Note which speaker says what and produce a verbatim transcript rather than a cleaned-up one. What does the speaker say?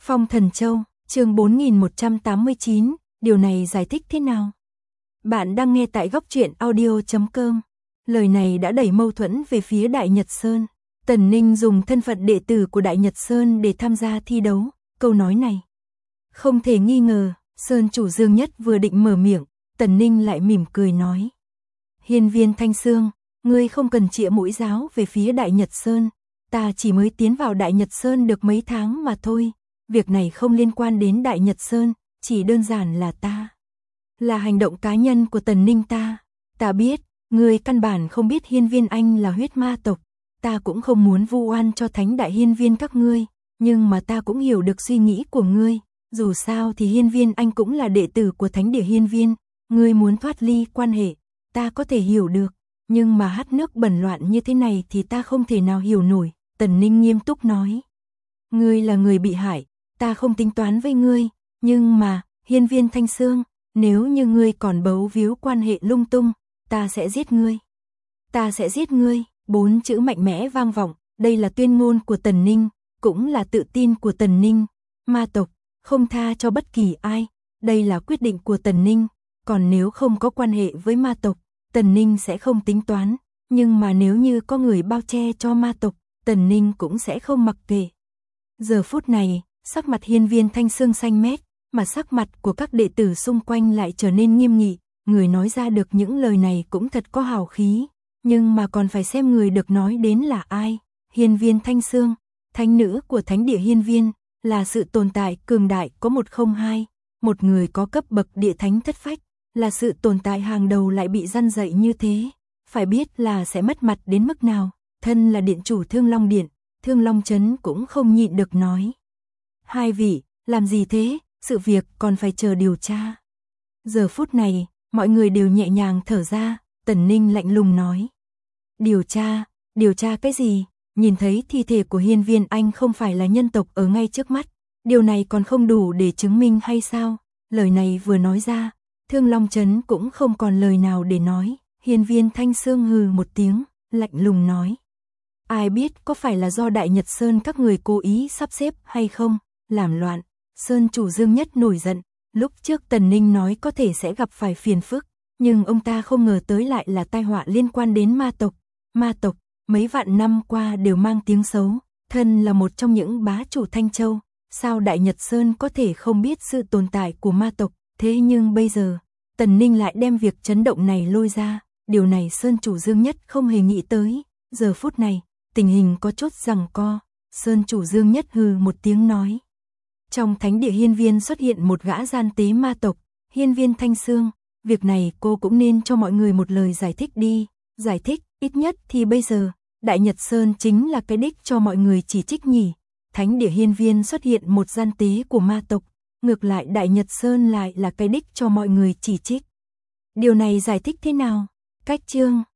Speaker 1: Phong Thần Châu, chương bốn nghìn một trăm tám mươi chín, điều này giải thích thế nào? Bạn đang nghe tại góc truyện audio chấm com. Lời này đã đẩy mâu thuẫn về phía Đại Nhật Sơn. Tần Ninh dùng thân phận đệ tử của Đại Nhật Sơn để tham gia thi đấu, câu nói này không thể nghi ngờ. Sơn chủ Dương Nhất vừa định mở miệng, Tần Ninh lại mỉm cười nói: Hiên Viên Thanh Sương, ngươi không cần chĩa mũi giáo về phía Đại Nhật Sơn, ta chỉ mới tiến vào Đại Nhật Sơn được mấy tháng mà thôi, việc này không liên quan đến Đại Nhật Sơn, chỉ đơn giản là ta. Là hành động cá nhân của Tần Ninh ta, ta biết, ngươi căn bản không biết Hiên Viên Anh là huyết ma tộc, ta cũng không muốn vu oan cho Thánh Đại Hiên Viên các ngươi, nhưng mà ta cũng hiểu được suy nghĩ của ngươi, dù sao thì Hiên Viên Anh cũng là đệ tử của Thánh Địa Hiên Viên, ngươi muốn thoát ly quan hệ, ta có thể hiểu được, nhưng mà hát nước bẩn loạn như thế này thì ta không thể nào hiểu nổi. Tần Ninh nghiêm túc nói: Ngươi là người bị hại, ta không tính toán với ngươi, nhưng mà, Hiên Viên Thanh Sương, nếu như ngươi còn bấu víu quan hệ lung tung, ta sẽ giết ngươi. Ta sẽ giết ngươi, bốn chữ mạnh mẽ vang vọng, đây là tuyên ngôn của Tần Ninh, cũng là tự tin của Tần Ninh. Ma tộc, không tha cho bất kỳ ai, đây là quyết định của Tần Ninh, còn nếu không có quan hệ với ma tộc, Tần Ninh sẽ không tính toán, nhưng mà nếu như có người bao che cho ma tộc, Tần Ninh cũng sẽ không mặc kệ. Giờ phút này, sắc mặt Hiên Viên Thanh Sương xanh mét, mà sắc mặt của các đệ tử xung quanh lại trở nên nghiêm nghị, người nói ra được những lời này cũng thật có hào khí, nhưng mà còn phải xem người được nói đến là ai. Hiên Viên Thanh Sương, thánh nữ của Thánh Địa Hiên Viên, là sự tồn tại cường đại có một không hai, một người có cấp bậc địa thánh thất phách, là sự tồn tại hàng đầu lại bị răn dạy như thế, phải biết là sẽ mất mặt đến mức nào. Thân là điện chủ Thương Long Điện, Thương Long Trấn cũng không nhịn được nói: Hai vị, làm gì thế, sự việc còn phải chờ điều tra. Giờ phút này, mọi người đều nhẹ nhàng thở ra, Tần Ninh lạnh lùng nói: Điều tra, điều tra cái gì, nhìn thấy thi thể của Hiên Viên Anh không phải là nhân tộc ở ngay trước mắt, điều này còn không đủ để chứng minh hay sao? Lời này vừa nói ra, Thương Long Trấn cũng không còn lời nào để nói. Hiên Viên Thanh Sương hừ một tiếng, lạnh lùng nói: Ai biết có phải là do Đại Nhật Sơn các người cố ý sắp xếp hay không, làm loạn. Sơn chủ Dương Nhất nổi giận, lúc trước Tần Ninh nói có thể sẽ gặp phải phiền phức, nhưng ông ta không ngờ tới lại là tai họa liên quan đến ma tộc. Ma tộc, mấy vạn năm qua đều mang tiếng xấu, thân là một trong những bá chủ Thanh Châu, sao Đại Nhật Sơn có thể không biết sự tồn tại của ma tộc, thế nhưng bây giờ, Tần Ninh lại đem việc chấn động này lôi ra, điều này Sơn chủ Dương Nhất không hề nghĩ tới. Giờ phút này, tình hình có chút giằng co, Sơn chủ Dương Nhất hừ một tiếng nói: Trong Thánh Địa Hiên Viên xuất hiện một gã gian tế ma tộc, Hiên Viên Thanh Sương, việc này cô cũng nên cho mọi người một lời giải thích đi, giải thích, ít nhất thì bây giờ, Đại Nhật Sơn chính là cái đích cho mọi người chỉ trích nhỉ. Thánh Địa Hiên Viên xuất hiện một gian tế của ma tộc, ngược lại Đại Nhật Sơn lại là cái đích cho mọi người chỉ trích. Điều này giải thích thế nào? Cách chương